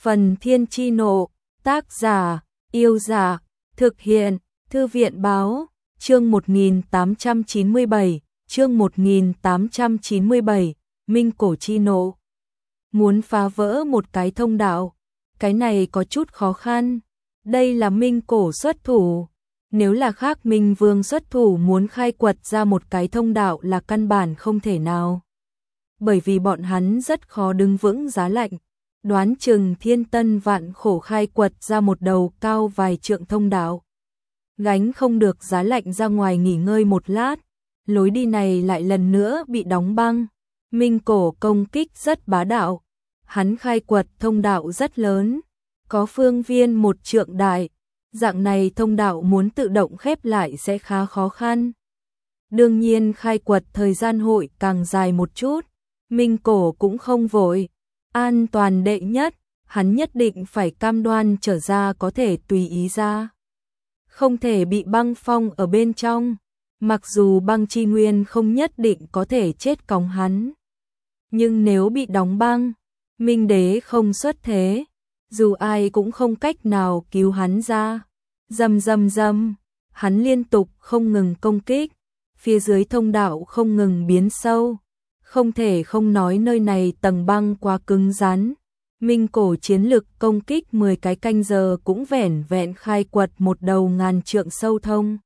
Phần Thiên Chi Nộ, tác giả, Yêu Dạ, thực hiện, Thư viện Báo, chương 1897, chương 1897, Minh Cổ Chi Nộ. Muốn phá vỡ một cái thông đạo, cái này có chút khó khăn, đây là Minh Cổ xuất thủ. Nếu là khác Minh Vương xuất thủ muốn khai quật ra một cái thông đạo là căn bản không thể nào. Bởi vì bọn hắn rất khó đứng vững giá lạnh, đoán chừng thiên tân vạn khổ khai quật ra một đầu cao vài trượng thông đạo. Gánh không được giá lạnh ra ngoài nghỉ ngơi một lát, lối đi này lại lần nữa bị đóng băng. Minh Cổ công kích rất bá đạo, hắn khai quật thông đạo rất lớn, có phương viên một trượng đại. Dạng này thông đạo muốn tự động khép lại sẽ khá khó khăn. Đương nhiên khai quật thời gian hội càng dài một chút, Minh Cổ cũng không vội, an toàn đệ nhất, hắn nhất định phải cam đoan trở ra có thể tùy ý ra. Không thể bị băng phong ở bên trong, mặc dù băng chi nguyên không nhất định có thể chết cóng hắn. Nhưng nếu bị đóng băng, Minh Đế không xuất thế, dù ai cũng không cách nào cứu hắn ra. Rầm rầm rầm, hắn liên tục không ngừng công kích, phía dưới thông đạo không ngừng biến sâu, không thể không nói nơi này tầng băng quá cứng rắn. Minh Cổ chiến lực công kích 10 cái canh giờ cũng vẻn vẹn khai quật một đầu ngàn trượng sâu thông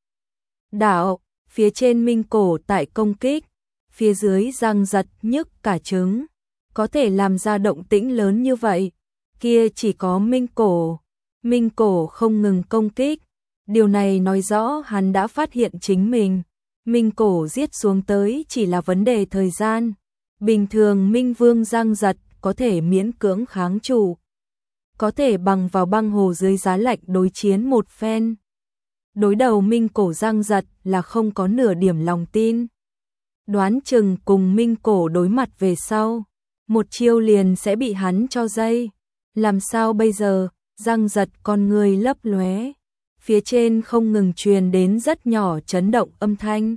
đạo, phía trên Minh Cổ tại công kích, phía dưới giăng giật nhức cả trứng, có thể làm ra động tĩnh lớn như vậy, kia chỉ có Minh Cổ. Minh Cổ không ngừng công kích, điều này nói rõ hắn đã phát hiện chính mình. Minh Cổ giết xuống tới chỉ là vấn đề thời gian. Bình thường Minh Vương giang giật có thể miễn cưỡng kháng trụ, có thể bằng vào băng hồ dưới giá lạnh đối chiến một phen. Đối đầu Minh Cổ giang giật là không có nửa điểm lòng tin. Đoán chừng cùng Minh Cổ đối mặt về sau, một chiêu liền sẽ bị hắn cho dây. Làm sao bây giờ? Giang giật con người lấp lóe, phía trên không ngừng truyền đến rất nhỏ chấn động âm thanh.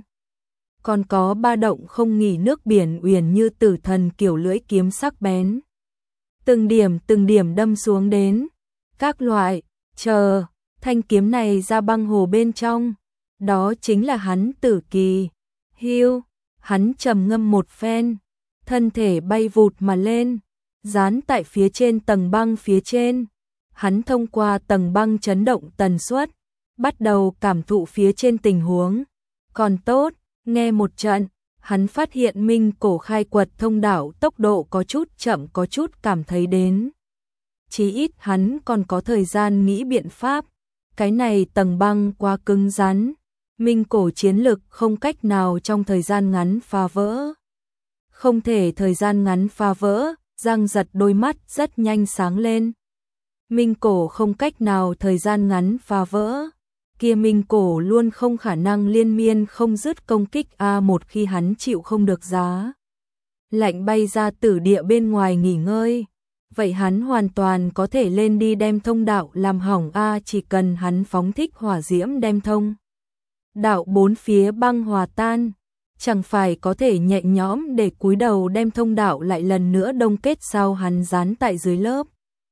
Còn có ba động không nghỉ nước biển uyển như tử thần kiểu lưỡi kiếm sắc bén. Từng điểm đâm xuống đến. Các loại, chờ, thanh kiếm này ra băng hồ bên trong. Đó chính là hắn tử kỳ. Hưu, hắn trầm ngâm một phen, thân thể bay vụt mà lên, dán tại phía trên tầng băng phía trên. Hắn thông qua tầng băng chấn động tần suất, bắt đầu cảm thụ phía trên tình huống. Còn tốt, nghe một trận, hắn phát hiện Minh Cổ khai quật thông đạo tốc độ có chút chậm, có chút cảm thấy đến. Chí ít hắn còn có thời gian nghĩ biện pháp, cái này tầng băng quá cứng rắn, Minh Cổ chiến lực không cách nào trong thời gian ngắn phá vỡ. Không thể thời gian ngắn phá vỡ, giang giật đôi mắt rất nhanh sáng lên. Minh Cổ không cách nào thời gian ngắn phá vỡ, kia Minh Cổ luôn không khả năng liên miên không dứt công kích một khi hắn chịu không được giá lạnh bay ra tử địa bên ngoài nghỉ ngơi, vậy hắn hoàn toàn có thể lên đi đem thông đạo làm hỏng chỉ cần hắn phóng thích hỏa diễm đem thông đạo bốn phía băng hòa tan, chẳng phải có thể nhẹ nhõm để cúi đầu đem thông đạo lại lần nữa đông kết sau hắn dán tại dưới lớp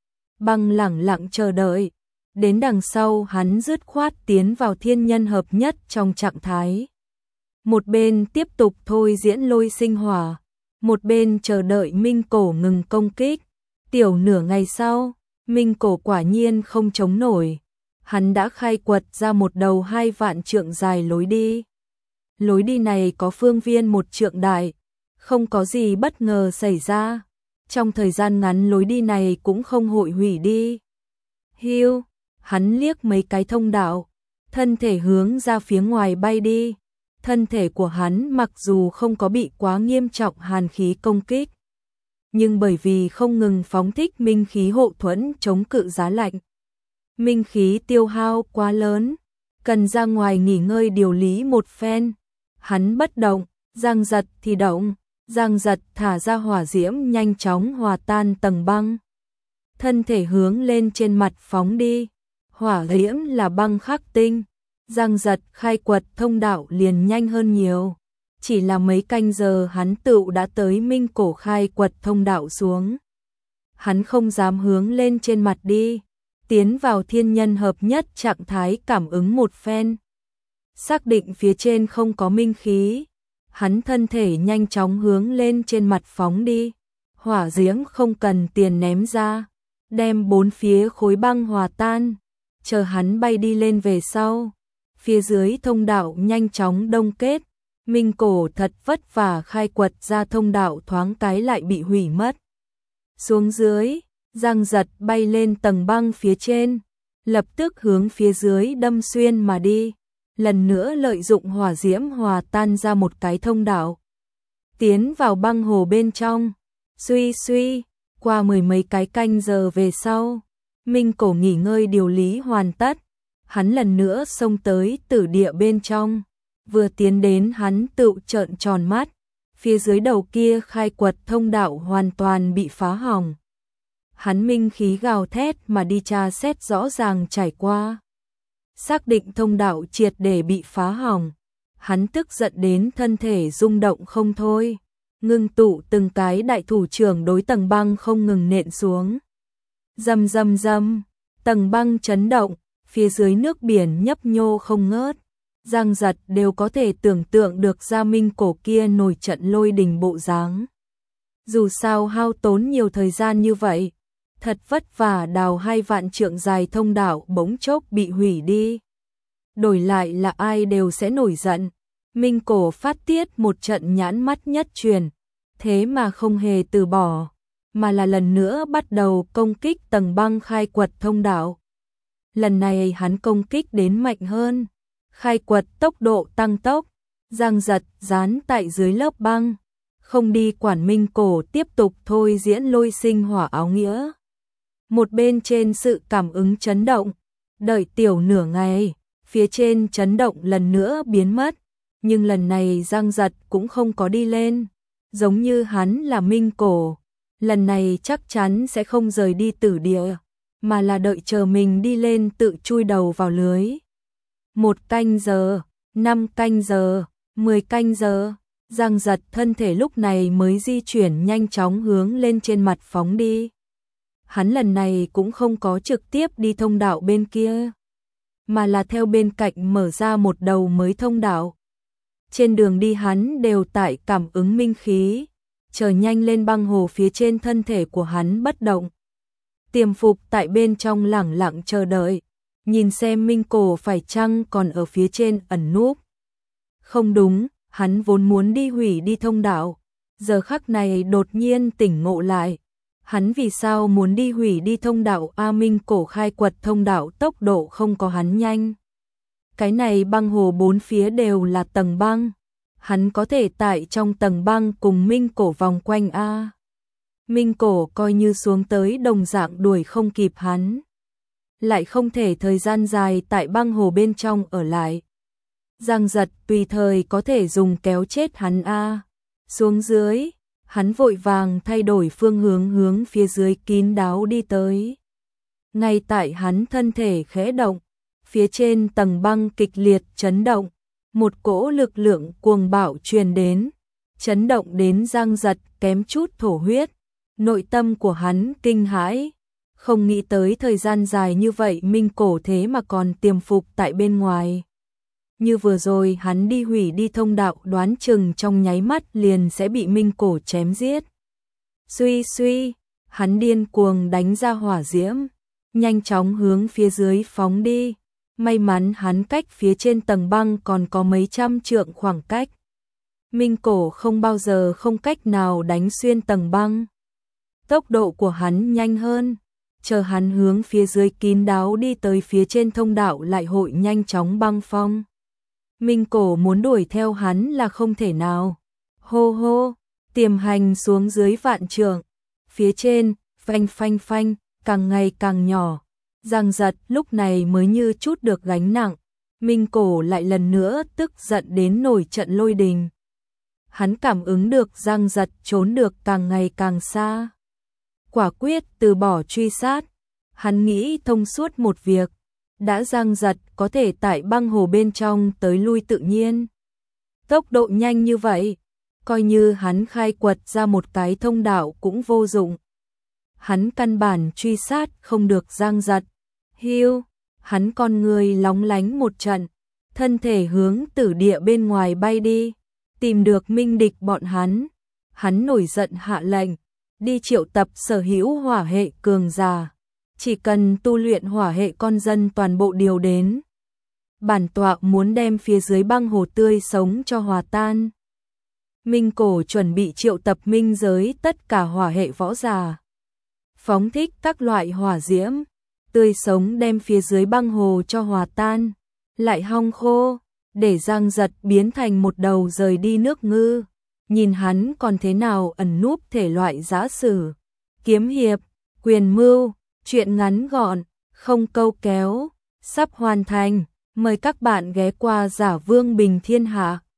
băng lẳng lặng chờ đợi. Đến đằng sau hắn dứt khoát tiến vào thiên nhân hợp nhất trong trạng thái. Một bên tiếp tục thôi diễn lôi sinh hỏa, một bên chờ đợi Minh Cổ ngừng công kích. Tiểu nửa ngày sau, Minh Cổ quả nhiên không chống nổi. Hắn đã khai quật ra một đầu 2 vạn trượng dài lối đi. Lối đi này có phương viên 1 trượng đại, không có gì bất ngờ xảy ra. Trong thời gian ngắn lối đi này cũng không hội hủy đi. Hưu, hắn liếc mấy cái thông đạo, thân thể hướng ra phía ngoài bay đi. Thân thể của hắn mặc dù không có bị quá nghiêm trọng hàn khí công kích, nhưng bởi vì không ngừng phóng thích minh khí hộ thuẫn chống cự giá lạnh, minh khí tiêu hao quá lớn, cần ra ngoài nghỉ ngơi điều lý một phen. Hắn bất động, giang giật thì động. Giang giật thả ra hỏa diễm nhanh chóng hòa tan tầng băng. Thân thể hướng lên trên mặt phóng đi. Hỏa diễm là băng khắc tinh. Giang giật khai quật thông đạo liền nhanh hơn nhiều. Chỉ là mấy canh giờ hắn tựu đã tới Minh Cổ khai quật thông đạo xuống. hắn không dám hướng lên trên mặt đi, tiến vào thiên nhân hợp nhất trạng thái cảm ứng một phen. Xác định phía trên không có minh khí, hắn thân thể nhanh chóng hướng lên trên mặt phóng đi, hỏa diễm không cần tiền ném ra, đem bốn phía khối băng hòa tan, chờ hắn bay đi lên về sau. Phía dưới thông đạo nhanh chóng đông kết, Minh Cổ thật vất vả khai quật ra thông đạo thoáng cái lại bị hủy mất. Xuống dưới, Giang Giật bay lên tầng băng phía trên, lập tức hướng phía dưới đâm xuyên mà đi, lần nữa lợi dụng hỏa diễm hòa tan ra một cái thông đạo, tiến vào băng hồ bên trong. Suy suy, qua mười mấy cái canh giờ về sau, Minh Cổ nghỉ ngơi điều lý hoàn tất, hắn lần nữa xông tới tử địa bên trong, vừa tiến đến hắn tự trợn tròn mắt, phía dưới đầu kia khai quật thông đạo hoàn toàn bị phá hỏng. Hắn minh khí gào thét mà đi tra xét rõ ràng trải qua, xác định thông đạo triệt để bị phá hỏng, hắn tức giận đến thân thể rung động không thôi, ngưng tụ từng cái đại thủ trưởng đối tầng băng không ngừng nện xuống. Rầm rầm rầm, tầng băng chấn động, phía dưới nước biển nhấp nhô không ngớt. Giang Giật đều có thể tưởng tượng được Gia Minh Cổ kia nổi trận lôi đình bộ dáng. Dù sao hao tốn nhiều thời gian như vậy, thật vất vả đào 2 vạn trượng dài thông đạo bỗng chốc bị hủy đi. Đổi lại là ai đều sẽ nổi giận. Minh Cổ phát tiết một trận nhãn mắt nhất truyền, thế mà không hề từ bỏ, mà là lần nữa bắt đầu công kích tầng băng khai quật thông đạo. Lần này hắn công kích đến mạnh hơn, khai quật tốc độ tăng tốc, Giang Giật dán tại dưới lớp băng, không đi quản Minh Cổ tiếp tục thôi diễn lôi sinh hỏa áo nghĩa. Một bên trên sự cảm ứng chấn động, đợi tiểu nửa ngày, phía trên chấn động lần nữa biến mất, nhưng lần này Giang Giật cũng không có đi lên, giống như hắn là Minh Cổ, lần này chắc chắn sẽ không rời đi tử địa, mà là đợi chờ mình đi lên tự chui đầu vào lưới. 1 canh giờ, 5 canh giờ, 10 canh giờ, Giang Giật thân thể lúc này mới di chuyển nhanh chóng hướng lên trên mặt phóng đi. Hắn lần này cũng không có trực tiếp đi thông đạo bên kia, mà là theo bên cạnh mở ra một đầu mới thông đạo. Trên đường đi hắn đều tại cảm ứng minh khí, chờ nhanh lên băng hồ phía trên thân thể của hắn bất động. Tiềm phục tại bên trong lẳng lặng chờ đợi, nhìn xem Minh Cổ phải chăng còn ở phía trên ẩn núp. Không đúng, hắn vốn muốn đi hủy đi thông đạo, giờ khắc này đột nhiên tỉnh ngộ lại. Hắn vì sao muốn đi hủy đi thông đạo? Minh Cổ khai quật thông đạo tốc độ không có hắn nhanh. Cái này băng hồ bốn phía đều là tầng băng, hắn có thể tại trong tầng băng cùng Minh Cổ vòng quanh a. Minh Cổ coi như xuống tới đồng dạng đuổi không kịp hắn, lại không thể thời gian dài tại băng hồ bên trong ở lại. Giang Giật tùy thời có thể dùng kéo chết hắn a. Xuống dưới, hắn vội vàng thay đổi phương hướng hướng phía dưới kín đáo đi tới. Ngay tại hắn thân thể khẽ động, phía trên tầng băng kịch liệt chấn động, một cỗ lực lượng cuồng bạo truyền đến, chấn động đến Giang Giật kém chút thổ huyết. Nội tâm của hắn kinh hãi, không nghĩ tới thời gian dài như vậy Minh Cổ thế mà còn tiềm phục tại bên ngoài. Như vừa rồi hắn đi hủy đi thông đạo đoán chừng trong nháy mắt liền sẽ bị Minh Cổ chém giết. Suy suy, hắn điên cuồng đánh ra hỏa diễm, nhanh chóng hướng phía dưới phóng đi. May mắn hắn cách phía trên tầng băng còn có mấy trăm trượng khoảng cách. Minh Cổ không bao giờ không cách nào đánh xuyên tầng băng. Tốc độ của hắn nhanh hơn, chờ hắn hướng phía dưới kín đáo đi tới phía trên thông đạo lại hội nhanh chóng băng phong. Minh Cổ muốn đuổi theo hắn là không thể nào. Hô hô, tiềm hành xuống dưới vạn trượng, phía trên, phanh phanh phanh, càng ngày càng nhỏ. Giang Giật lúc này mới như chút được gánh nặng, Minh Cổ lại lần nữa tức giận đến nổi trận lôi đình. Hắn cảm ứng được Giang Giật trốn được càng ngày càng xa, quả quyết từ bỏ truy sát. Hắn nghĩ thông suốt một việc, đã Giang Giật có thể tại băng hồ bên trong tới lui tự nhiên, tốc độ nhanh như vậy, coi như hắn khai quật ra một cái thông đạo cũng vô dụng. hắn căn bản truy sát không được Giang Giật. Hiu, hắn con người lóng lánh một trận, thân thể hướng tử địa bên ngoài bay đi, tìm được minh địch bọn hắn. Hắn nổi giận hạ lệnh, đi triệu tập sở hữu hỏa hệ cường giả, chỉ cần tu luyện hỏa hệ con dân toàn bộ điều đến. Bản tọa muốn đem phía dưới băng hồ tươi sống cho hòa tan. Minh Cổ chuẩn bị triệu tập minh giới tất cả hỏa hệ võ giả, phóng thích các loại hỏa diễm, tươi sống đem phía dưới băng hồ cho hòa tan, lại hong khô, để Giang Giật biến thành một đầu rời đi nước ngư. Nhìn hắn còn thế nào ẩn núp thể loại giã sử, kiếm hiệp, quyền mưu, chuyện ngắn gọn, không câu kéo, sắp hoàn thành. Mời các bạn ghé qua Giả Vương Bình Thiên Hạ.